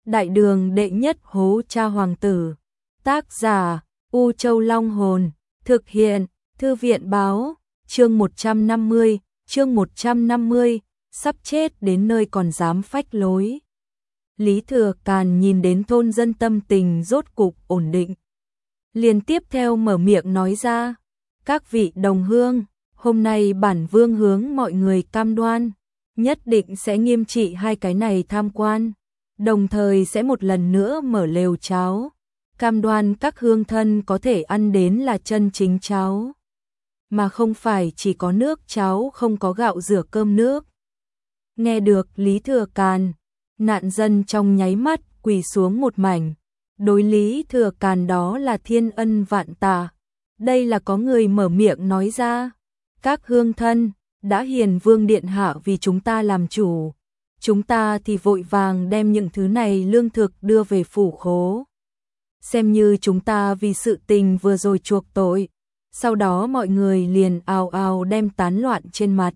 Đại đường đệ nhất hố cha hoàng tử. Tác giả U Châu Long Hồn. Thực hiện Thư viện Báo. Chương 150, sắp chết đến nơi còn dám phách lối. Lý Thừa Càn nhìn đến thôn dân tâm tình rốt cục ổn định. Liền tiếp theo mở miệng nói ra, các vị đồng hương, hôm nay bản vương hướng mọi người cam đoan, nhất định sẽ nghiêm trị hai cái này tham quan, đồng thời sẽ một lần nữa mở lều cháo, cam đoan các hương thân có thể ăn đến là chân chính cháo, mà không phải chỉ có nước cháo không có gạo rửa cơm nước. Nghe được Lý Thừa Càn, nạn dân trong nháy mắt quỳ xuống một mảnh. Đối Lý Thừa Càn đó là thiên ân vạn tạ. Đây là có người mở miệng nói ra. Các hương thân, đã hiền vương điện hạ vì chúng ta làm chủ. Chúng ta thì vội vàng đem những thứ này lương thực đưa về phủ khố. Xem như chúng ta vì sự tình vừa rồi chuộc tội. Sau đó mọi người liền ào ào đem tán loạn trên mặt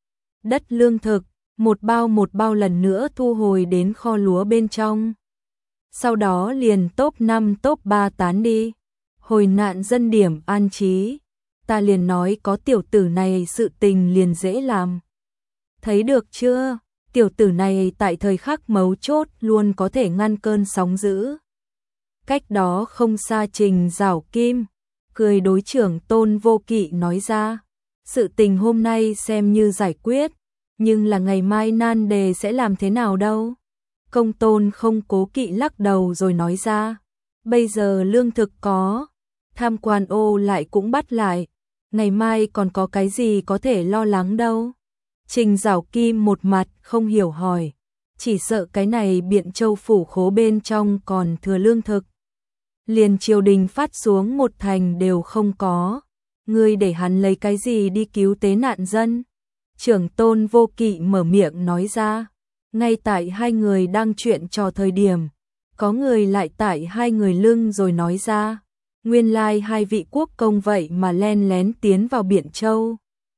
đất lương thực, một bao lần nữa thu hồi đến kho lúa bên trong. Sau đó liền top 5 top 3 tán đi. Hồi nạn dân điểm an trí, ta liền nói có tiểu tử này sự tình liền dễ làm. Thấy được chưa, tiểu tử này tại thời khắc mấu chốt luôn có thể ngăn cơn sóng dữ. Cách đó không xa Trình Giảo Kim, cười đối trưởng Tôn Vô Kỵ nói ra, sự tình hôm nay xem như giải quyết, nhưng là ngày mai nan đề sẽ làm thế nào đâu. Công Tôn không cố kỵ lắc đầu rồi nói ra, bây giờ lương thực có, tham quan ô lại cũng bắt lại, ngày mai còn có cái gì có thể lo lắng đâu. Trình Giảo Kim một mặt không hiểu hỏi, chỉ sợ cái này Biện Châu phủ khố bên trong còn thừa lương thực. Liền triều đình phát xuống một thành đều không có, ngươi để hắn lấy cái gì đi cứu tế nạn dân. Trưởng Tôn Vô Kỵ mở miệng nói ra. Ngay tại hai người đang chuyện trò thời điểm, có người lại tại hai người lưng rồi nói ra, nguyên lai hai vị quốc công vậy mà len lén tiến vào Biện Châu.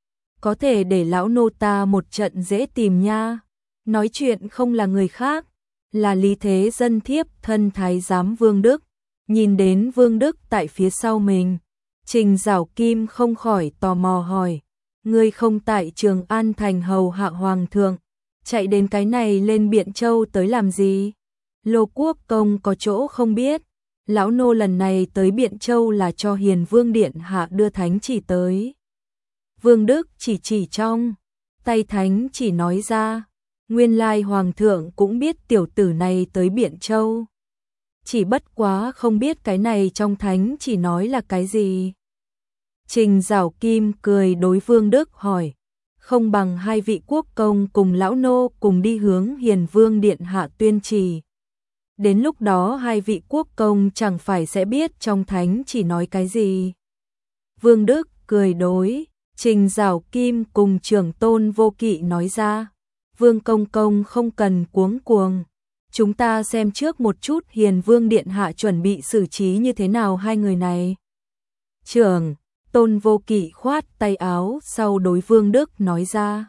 Có thể để lão nô ta một trận dễ tìm nha. Nói chuyện không là người khác, là Lý Thế Dân thiếp thân thái giám Vương Đức. Nhìn đến Vương Đức tại phía sau mình, Trình Giảo Kim không khỏi tò mò hỏi, ngươi không tại Trường An thành hầu hạ hoàng thượng, chạy đến cái này lên Biện Châu tới làm gì? Lô quốc công có chỗ không biết, lão nô lần này tới Biện Châu là cho Hiền Vương điện hạ đưa thánh chỉ tới. Vương Đức chỉ trong tay thánh chỉ nói ra, nguyên lai hoàng thượng cũng biết tiểu tử này tới Biện Châu. Chỉ bất quá không biết cái này trong thánh chỉ nói là cái gì. Trình Giảo Kim cười đối Vương Đức hỏi, không bằng hai vị quốc công cùng lão nô cùng đi hướng Hiền Vương điện hạ tuyên chỉ. Đến lúc đó hai vị quốc công chẳng phải sẽ biết trong thánh chỉ nói cái gì. Vương Đức cười đối Trình Giảo Kim cùng trưởng Tôn Vô Kỵ nói ra, Vương công công không cần cuống cuồng, chúng ta xem trước một chút Hiền Vương điện hạ chuẩn bị xử trí như thế nào hai người này. Trưởng Tôn Vô Kỵ khoát tay áo sau đối Vương Đức nói ra.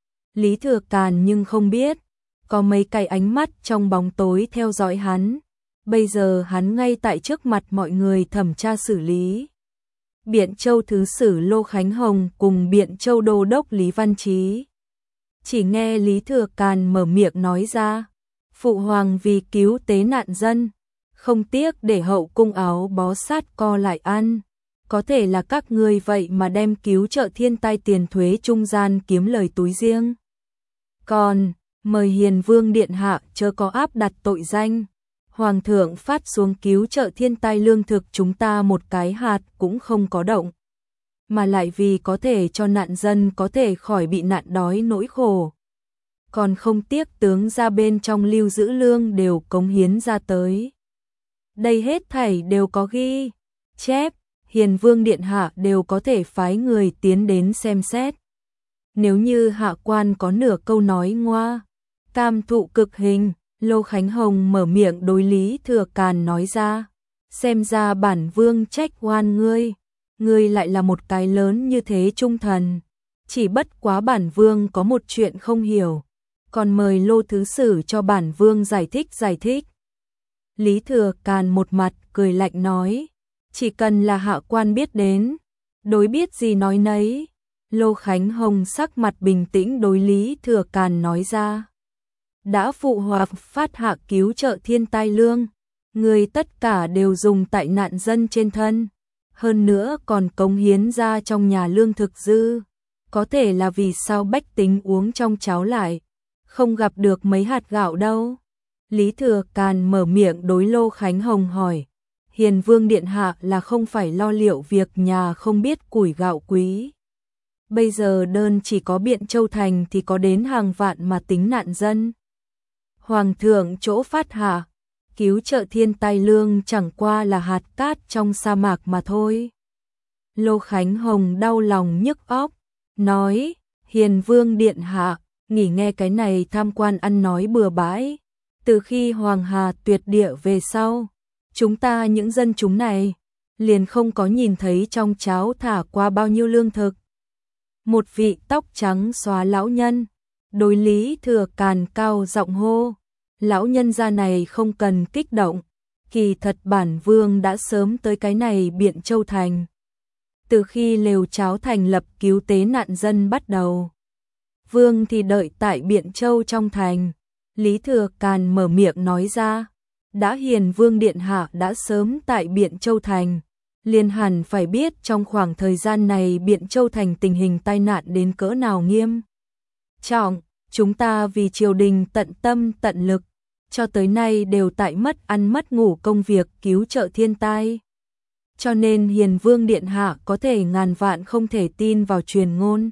Lý Thừa Càn nhưng không biết, có mấy cái ánh mắt trong bóng tối theo dõi hắn. Bây giờ hắn ngay tại trước mặt mọi người thẩm tra xử lý. Biện Châu Thứ Sử Lô Khánh Hồng cùng Biện Châu Đô Đốc Lý Văn Chí. Chỉ nghe Lý Thừa Càn mở miệng nói ra, Phụ Hoàng vì cứu tế nạn dân, không tiếc để hậu cung áo bó sát co lại ăn. Có thể là các ngươi vậy mà đem cứu trợ thiên tai tiền thuế trung gian kiếm lời túi riêng. Còn, mời Hiền Vương điện hạ chớ có áp đặt tội danh. Hoàng thượng phát xuống cứu trợ thiên tai lương thực chúng ta một cái hạt cũng không có động. Mà lại vì có thể cho nạn dân có thể khỏi bị nạn đói nỗi khổ. Còn không tiếc tướng ra bên trong lưu giữ lương đều cống hiến ra tới. Đây hết thảy đều có ghi chép. Hiền Vương điện hạ đều có thể phái người tiến đến xem xét. Nếu như hạ quan có nửa câu nói ngoa, cam thụ cực hình. Lô Khánh Hồng mở miệng đối Lý Thừa Càn nói ra, xem ra bản vương trách oan ngươi lại là một cái lớn như thế trung thần. Chỉ bất quá bản vương có một chuyện không hiểu, còn mời Lô Thứ Sử cho bản vương giải thích. Lý Thừa Càn một mặt cười lạnh nói, chỉ cần là hạ quan biết đến, đối biết gì nói nấy. Lô Khánh Hồng sắc mặt bình tĩnh đối Lý Thừa Càn nói ra, đã phụ hòa phát hạ cứu trợ thiên tai lương, người tất cả đều dùng tại nạn dân trên thân, hơn nữa còn cống hiến ra trong nhà lương thực dư, có thể là vì sao bách tính uống trong cháo lại, không gặp được mấy hạt gạo đâu. Lý Thừa Càn mở miệng đối Lô Khánh Hồng hỏi, Hiền Vương Điện Hạ là không phải lo liệu việc nhà không biết củi gạo quý. Bây giờ đơn chỉ có Biện Châu Thành thì có đến hàng vạn mà tính nạn dân. Hoàng thượng chỗ phát hạ, cứu trợ thiên tai lương chẳng qua là hạt cát trong sa mạc mà thôi. Lô Khánh Hồng đau lòng nhức óc, nói, Hiền Vương Điện Hạ, nghỉ nghe cái này tham quan ăn nói bừa bãi. Từ khi Hoàng Hà tuyệt địa về sau, chúng ta những dân chúng này, liền không có nhìn thấy trong cháo thả qua bao nhiêu lương thực. Một vị tóc trắng xóa lão nhân, đối Lý Thừa Càn cao giọng hô, lão nhân gia này không cần kích động, kỳ thật bản vương đã sớm tới cái này Biện Châu Thành. Từ khi lều cháo thành lập cứu tế nạn dân bắt đầu, vương thì đợi tại Biện Châu trong thành. Lý Thừa Càn mở miệng nói ra, đã Hiền Vương Điện Hạ đã sớm tại Biện Châu Thành, liền hẳn phải biết trong khoảng thời gian này Biện Châu Thành tình hình tai nạn đến cỡ nào nghiêm trọng, chúng ta vì triều đình tận tâm tận lực, cho tới nay đều tại mất ăn mất ngủ công việc cứu trợ thiên tai. Cho nên Hiền Vương Điện Hạ có thể ngàn vạn không thể tin vào truyền ngôn,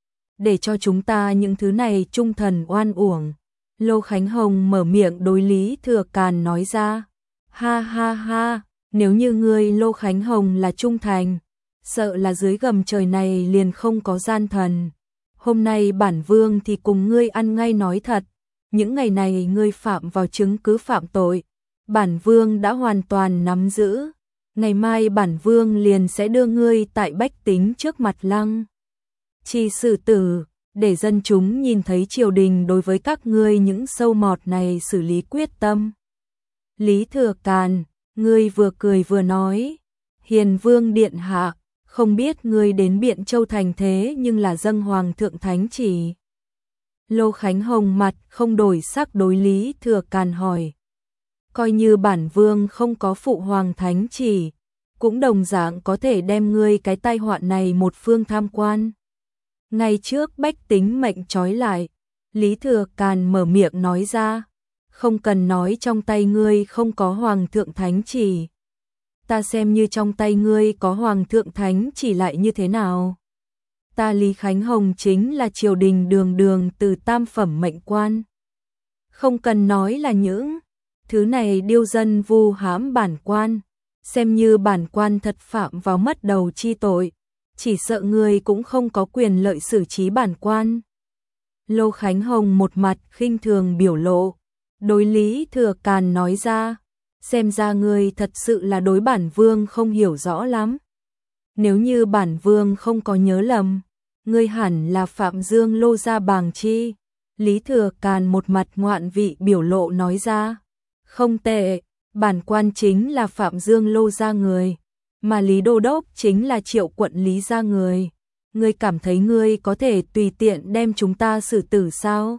để cho chúng ta những thứ này trung thần oan uổng. Lô Khánh Hồng mở miệng đối Lý Thừa Càn nói ra, ha ha ha, nếu như ngươi Lô Khánh Hồng là trung thành, sợ là dưới gầm trời này liền không có gian thần. Hôm nay bản vương thì cùng ngươi ăn ngay nói thật, những ngày này ngươi phạm vào chứng cứ phạm tội, bản vương đã hoàn toàn nắm giữ, ngày mai bản vương liền sẽ đưa ngươi tại bách tính trước mặt lăng chi xử tử, để dân chúng nhìn thấy triều đình đối với các ngươi những sâu mọt này xử lý quyết tâm. Lý Thừa Càn, ngươi vừa cười vừa nói, Hiền Vương Điện Hạ, không biết ngươi đến Biện Châu Thành thế nhưng là dâng Hoàng thượng thánh chỉ. Lô Khánh Hồng mặt không đổi sắc đối Lý Thừa Càn hỏi, coi như bản vương không có phụ hoàng thánh chỉ, cũng đồng dạng có thể đem ngươi cái tai họa này một phương tham quan. Ngày trước bách tính mệnh trói lại, Lý Thừa Càn mở miệng nói ra, không cần nói trong tay ngươi không có Hoàng thượng thánh chỉ. Ta xem như trong tay ngươi có Hoàng thượng thánh chỉ lại như thế nào. Ta Lý Khánh Hồng chính là triều đình đường đường từ tam phẩm mệnh quan. Không cần nói là những thứ này điêu dân vu hãm bản quan, xem như bản quan thật phạm vào mất đầu chi tội. Chỉ sợ người cũng không có quyền lợi xử trí bản quan. Lô Khánh Hồng một mặt khinh thường biểu lộ, đối Lý Thừa Càn nói ra, xem ra người thật sự là đối bản vương không hiểu rõ lắm. Nếu như bản vương không có nhớ lầm, ngươi hẳn là Phạm Dương Lô Gia Bàng Chi. Lý Thừa Càn một mặt ngoạn vị biểu lộ nói ra, không tệ, bản quan chính là Phạm Dương Lô Gia người. Mà Lý Đô Đốc chính là Triệu quận Lý gia người. Ngươi cảm thấy ngươi có thể tùy tiện đem chúng ta xử tử sao?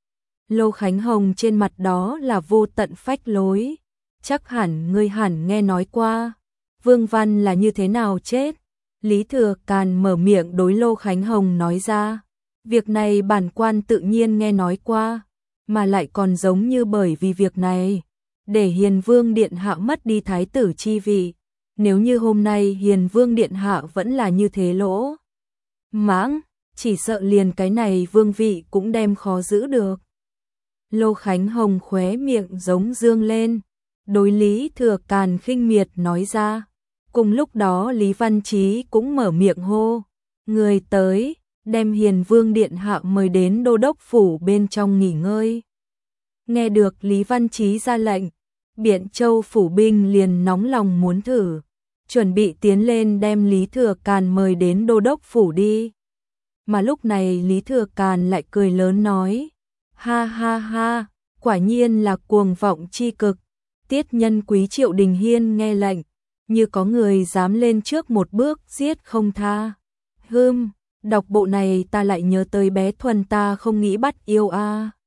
Lô Khánh Hồng trên mặt đó là vô tận phách lối. Chắc hẳn ngươi hẳn nghe nói qua. Vương Văn là như thế nào chết? Lý Thừa Càn mở miệng đối Lô Khánh Hồng nói ra. Việc này bản quan tự nhiên nghe nói qua. Mà lại còn giống như bởi vì việc này, để Hiền Vương Điện Hạ mất đi thái tử chi vị. Nếu như hôm nay Hiền Vương Điện Hạ vẫn là như thế lỗ mãng, chỉ sợ liền cái này vương vị cũng đem khó giữ được. Lô Khánh Hồng khóe miệng giống dương lên, đối Lý Thừa Càn khinh miệt nói ra. Cùng lúc đó Lý Văn Chí cũng mở miệng hô, người tới, đem Hiền Vương Điện Hạ mời đến đô đốc phủ bên trong nghỉ ngơi. Nghe được Lý Văn Chí ra lệnh, Biện Châu phủ binh liền nóng lòng muốn thử, chuẩn bị tiến lên đem Lý Thừa Càn mời đến đô đốc phủ đi. Mà lúc này Lý Thừa Càn lại cười lớn nói, ha ha ha, quả nhiên là cuồng vọng chi cực, Tiết nhân quý Triệu Đình Hiên nghe lệnh, như có người dám lên trước một bước giết không tha. Đọc bộ này ta lại nhớ tới bé Thuần ta không nghĩ bắt yêu a.